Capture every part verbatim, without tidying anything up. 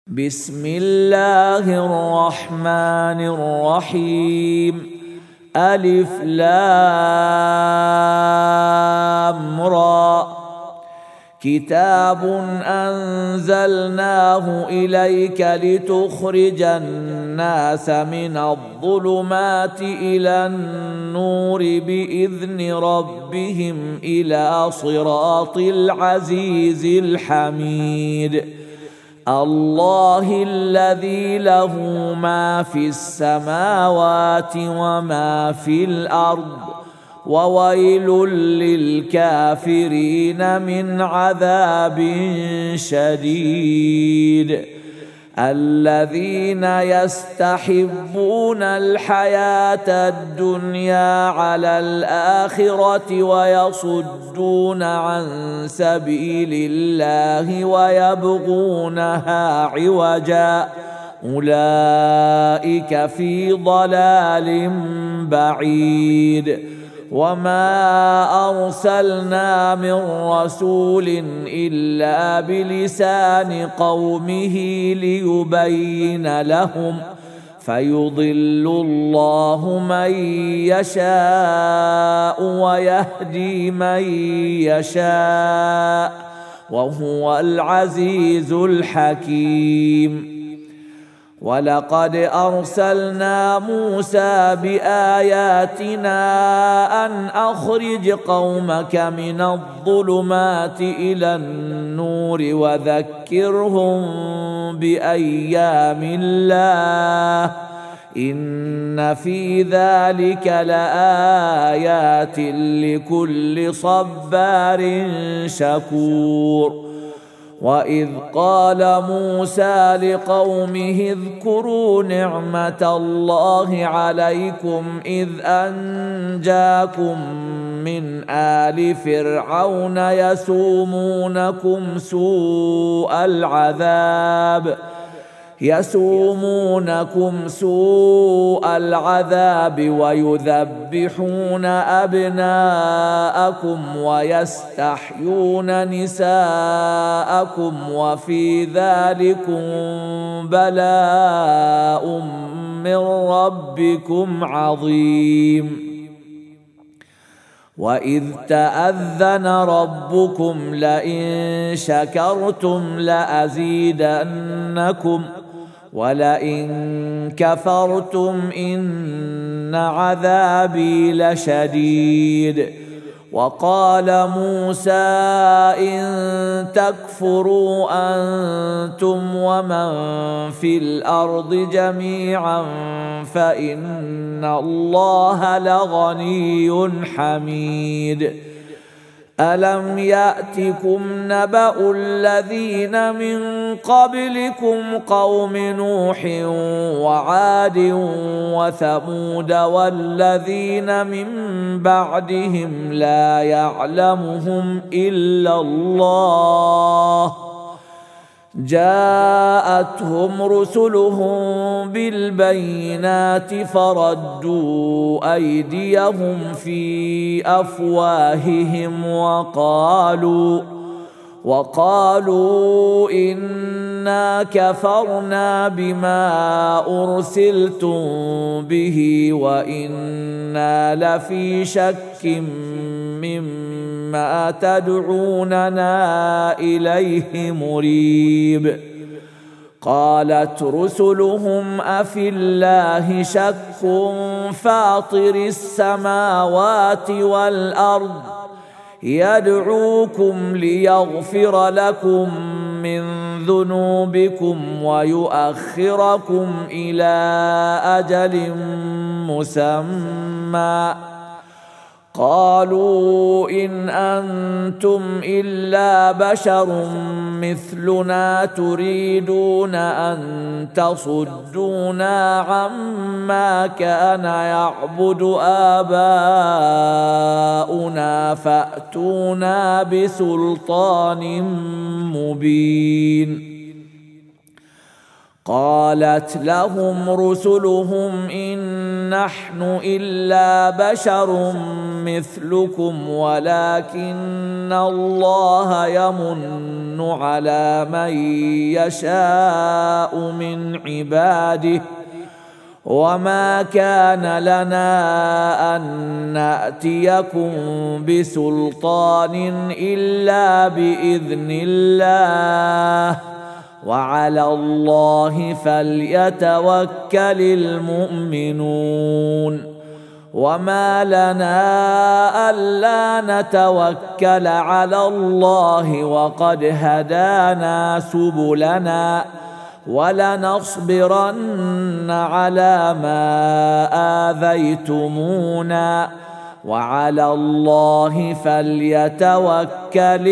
بسم الله الرحمن الرحيم. ألف لام را. كتاب أنزلناه إليك لتخرج الناس من الظلمات إلى النور بإذن ربهم إلى صراط العزيز الحميد. الله الذي له ما في السماوات وما في الأرض وويل للكافرين من عذاب شديد. الذين يستحبون الحياة الدنيا على الآخرة ويصدون عن سبيل الله ويبغونها عوجا أولئك في ضلال بعيد. وما أرسلنا من رسول إلا بلسان قومه ليبين لهم فيضل الله من يشاء ويهدي من يشاء وهو العزيز الحكيم. ولقد أرسلنا موسى بآياتنا أن أخرج قومك من الظلمات إلى النور وذكرهم بأيام الله إن في ذلك لآيات لكل صبار شكور. وإذ قال موسى لقومه اذكروا نعمة الله عليكم إذ أنجاكم من آل فرعون يسومونكم سوء العذاب يسومونكم سوء العذاب ويذبحون أبناءكم ويستحيون نساءكم وفي ذلكم بلاء من ربكم عظيم. وإذ تأذن ربكم لئن شكرتم لأزيدنكم ولئن كفرتم إن عذابي لشديد. وقال موسى إن تكفروا أنتم ومن في الأرض جميعا فإن الله لغني حميد. ألم يأتكم نبأ الذين من قبلكم قوم نوح وعاد وثمود والذين من بعدهم لا يعلمهم إلا الله جاءتهم رسلهم بالبينات فردوا أيديهم في أفواههم وقالوا وقالوا إنا كفرنا بما أرسلتم به وإنا لفي شك مما تدعوننا إليه مريب. قالت رسلهم أفي الله شك فاطر السماوات والأرض يدعوكم ليغفر لكم من ذنوبكم ويؤخركم إلى أجل مسمى قالوا إن أنتم إلا بشر مثلنا تريدون أن تصدونا عما كان يعبد آباؤنا فأتونا بسلطان مبين. قالت لهم رسلهم إن نحن إلا بشر مثلكم ولكن الله يمن على من يشاء من عباده وما كان لنا أن نأتيكم بسلطان إلا بإذن الله وعلى الله فليتوكل المؤمنون وما لنا ألا نتوكل على الله وقد هدانا سبلنا ولنصبرن على ما آذيتمونا وعلى الله فليتوكل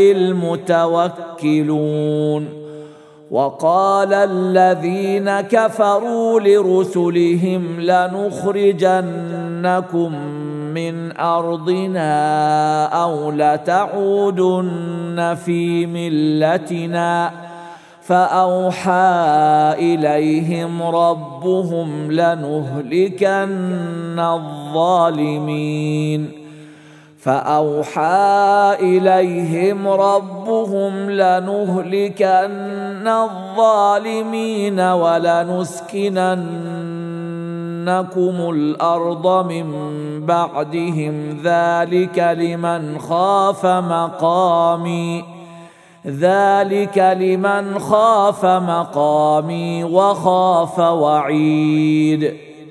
المتوكلون وقال الذين كفروا لرسلهم لنخرجنكم من أرضنا أو لتعودن في ملتنا فأوحى إليهم ربهم لنهلكن الظالمين فأوحى إليهم ربهم لنهلكن الظالمين ولنسكننكم الأرض من بعدهم ذلك لمن خاف مقامي ذلك لمن خاف مقامي وخاف وعيد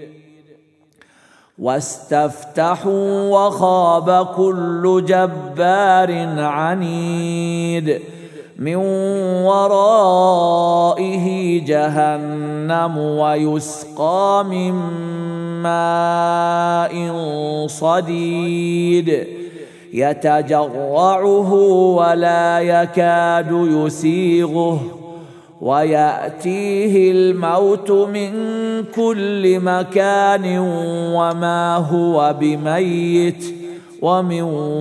واستفتحوا وخاب كل جبار عنيد من ورائه جهنم ويسقى من ماء صديد يتجرعه ولا يكاد يسيغه ويأتيه الموت من كل مكان وما هو بميت ومن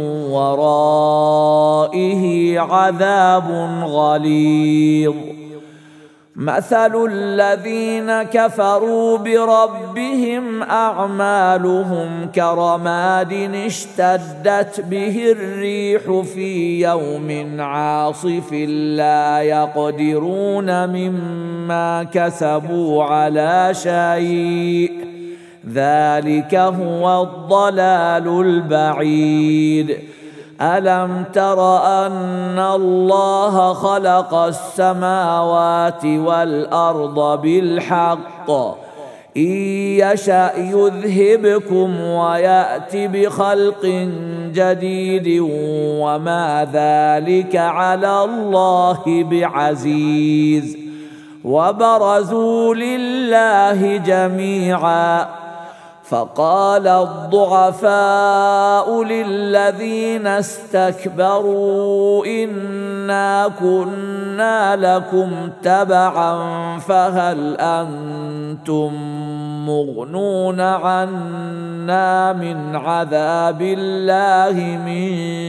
ورائه عذاب غليظ مثل الذين كفروا بربهم أعمالهم كرماد اشتدت به الريح في يوم عاصف لا يقدرون مما كسبوا على شيء ذلك هو الضلال البعيد ألم تر أن الله خلق السماوات والأرض بالحق إن يشأ يذهبكم ويأت بخلق جديد وما ذلك على الله بعزيز وبرزوا لله جميعا فقال الضعفاء للذين استكبروا إنا كنا لكم تبعا فهل أنتم مغنون عنا من عذاب الله من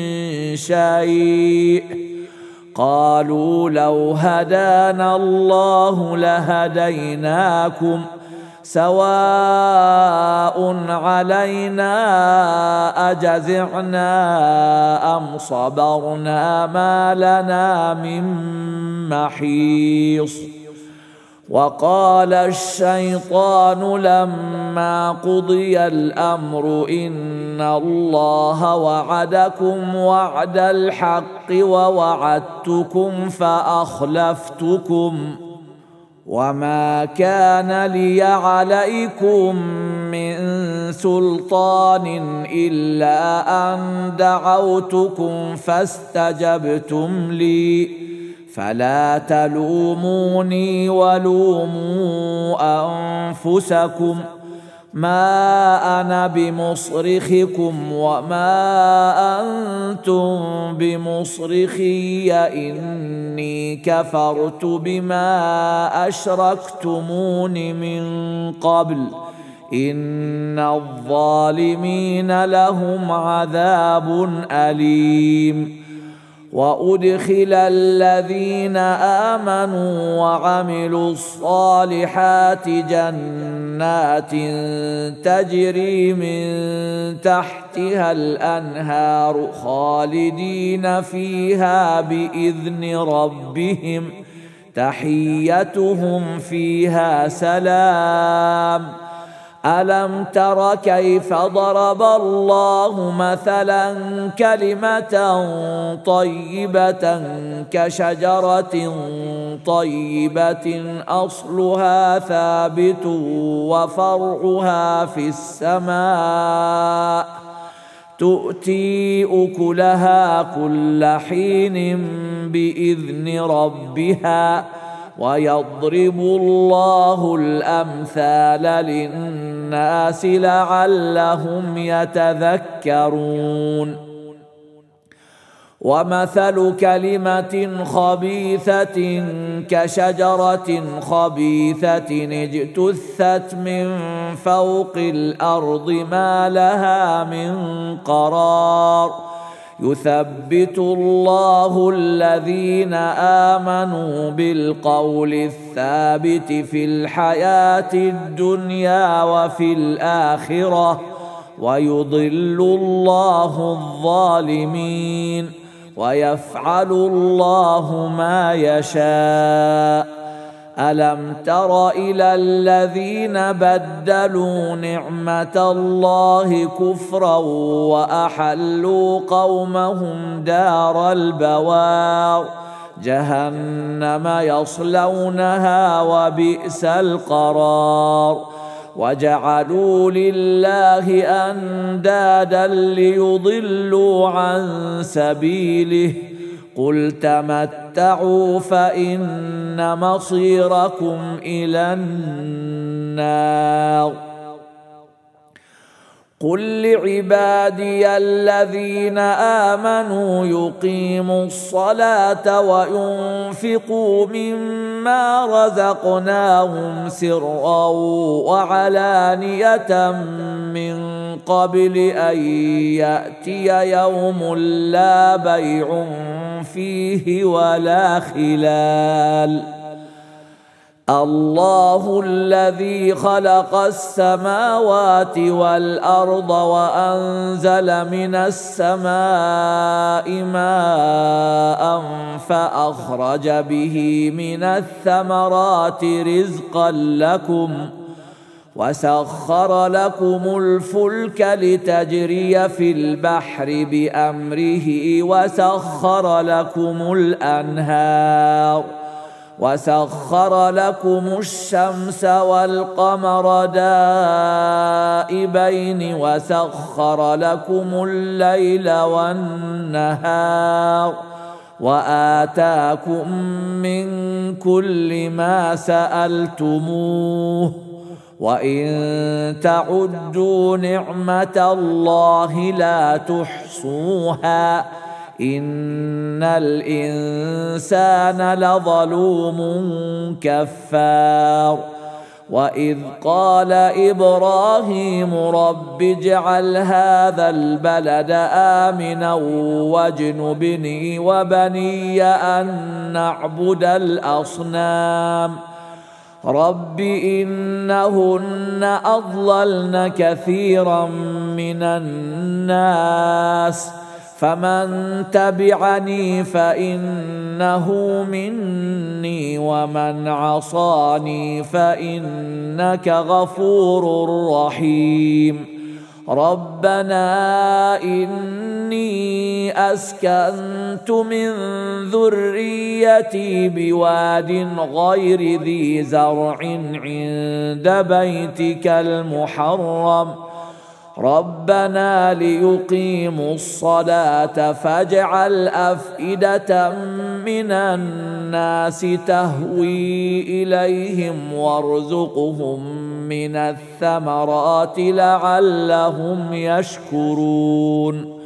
شيء قالوا لو هدانا الله لهديناكم سواء علينا أجزعنا أم صبرنا ما لنا من محيص وقال الشيطان لما قضي الأمر إن الله وعدكم وعد الحق ووعدتكم فأخلفتكم وما كان لي عليكم من سلطان إلا أن دعوتكم فاستجبتم لي فلا تلوموني ولوموا أنفسكم ما أنا بمصرخكم وما أنتم بمصرخي إني كفرت بما أشركتمون من قبل إن الظالمين لهم عذاب أليم وأدخل الذين آمنوا وعملوا الصالحات جنات تجري من تحتها الأنهار خالدين فيها بإذن ربهم تحيتهم فيها سلام. ألم تر كيف ضرب الله مثلا كلمة طيبة كشجرة طيبة أصلها ثابت وفرعها في السماء تؤتي أكلها كل حين بإذن ربها ويضرب الله الأمثال للناس لعلهم يتذكرون. ومثل كلمة خبيثة كشجرة خبيثة اجتثت من فوق الأرض ما لها من قرار يثبت الله الذين آمنوا بالقول الثابت في الحياة الدنيا وفي الآخرة ويضل الله الظالمين ويفعل الله ما يشاء. ألم تر إلى الذين بدلوا نعمة الله كفرا وأحلوا قومهم دار البوار جهنم يصلونها وبئس القرار. وجعلوا لله أندادا ليضلوا عن سبيله قل تمتعوا فإن مصيركم إلى النار. قل لعبادي الذين آمنوا يقيموا الصلاة وينفقوا مما رزقناهم سرا وعلانية من قبل أن يأتي يوم لا بيع فيه ولا خلال. الله الذي خلق السماوات والأرض وأنزل من السماء ماء فأخرج به من الثمرات رزقا لكم وسخر لكم الفلك لتجري في البحر بأمره وسخر لكم الأنهار وسخر لكم الشمس والقمر دائبين وسخر لكم الليل والنهار وآتاكم من كل ما سألتموه وإن تعدوا نعمة الله لا تحصوها إن الإنسان لظلوم كفار. وإذ قال إبراهيم رب اجعل هذا البلد آمنا واجنبني وبني أن نعبد الأصنام رب إنهن أضللن كثيرا من الناس فمن تبعني فإنه مني ومن عصاني فإنك غفور رحيم. ربنا إني أسكنت من ذريتي بواد غير ذي زرع عند بيتك المحرم ربنا ليقيموا الصلاة فاجعل أفئدة من الناس تهوي إليهم وارزقهم من الثمرات لعلهم يشكرون.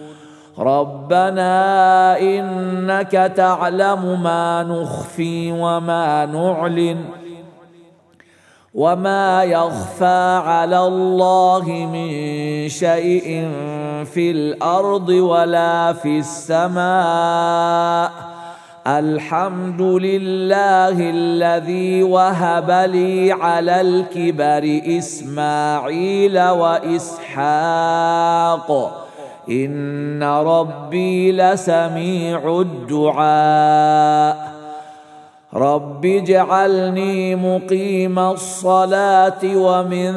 ربنا إنك تعلم ما نخفي وما نعلن وما يخفى على الله من شيء في الأرض ولا في السماء. الحمد لله الذي وهب لي على الكبر إسماعيل وإسحاق إن ربي لسميع الدعاء. رب اجعلني مقيم الصلاة ومن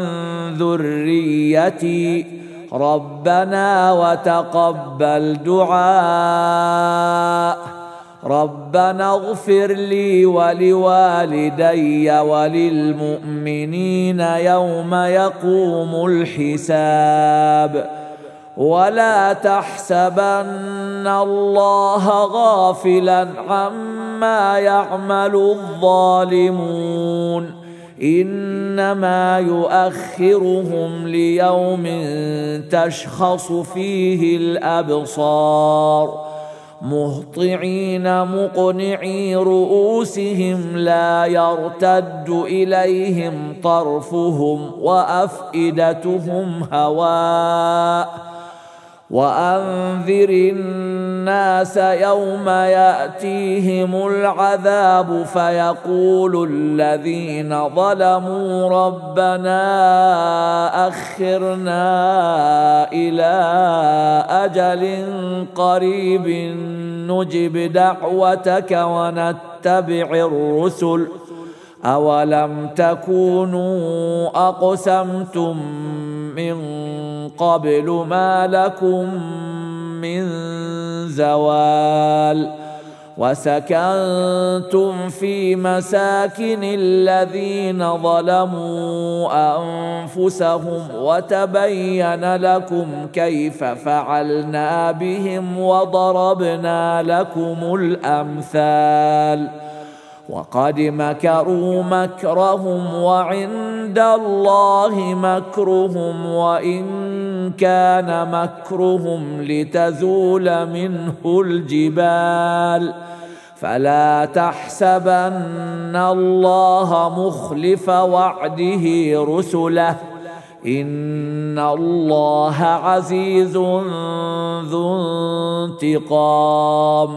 ذريتي ربنا وتقبل دعاء. ربنا اغفر لي ولوالدي وللمؤمنين يوم يقوم الحساب. ولا تحسبن الله غافلا عما يعمل الظالمون إنما يؤخرهم ليوم تشخص فيه الأبصار مهطعين مقنعي رؤوسهم لا يرتد إليهم طرفهم وأفئدتهم هواء. وأنذر الناس يوم يأتيهم العذاب فيقول الذين ظلموا ربنا أخرنا إلى أجل قريب نجب دعوتك ونتبع الرسل أولم تكونوا أقسمتم من قبل ما لكم من زوال. وسكنتم في مساكن الذين ظلموا أنفسهم وتبين لكم كيف فعلنا بهم وضربنا لكم الأمثال. وقد مكروا مكرهم وعند الله مكرهم وإن كان مكرهم لتزول منه الجبال. فلا تحسبن الله مخلف وعده رسله إن الله عزيز ذو انتقام.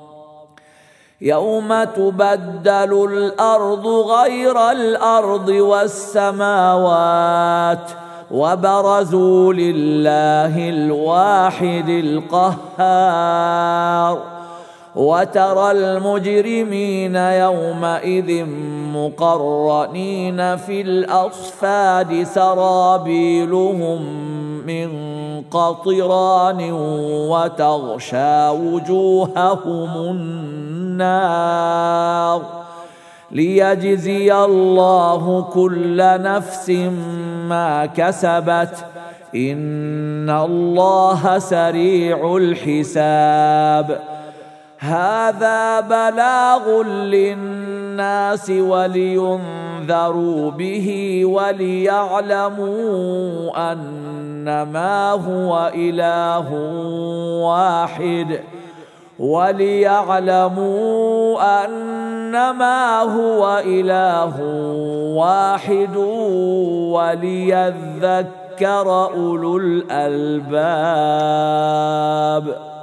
يوم تبدل الأرض غير الأرض والسماوات وبرزوا لله الواحد القهار. وترى المجرمين يومئذ مقرنين في الأصفاد سرابيلهم من قطران وتغشى وجوههم النار ليجزي الله كل نفس ما كسبت إن الله سريع الحساب. هذا بلاغ للناس ولينذروا به وليعلموا أنما هو إله واحد وليعلموا أنما هو إله واحد وليذكر أولو الألباب.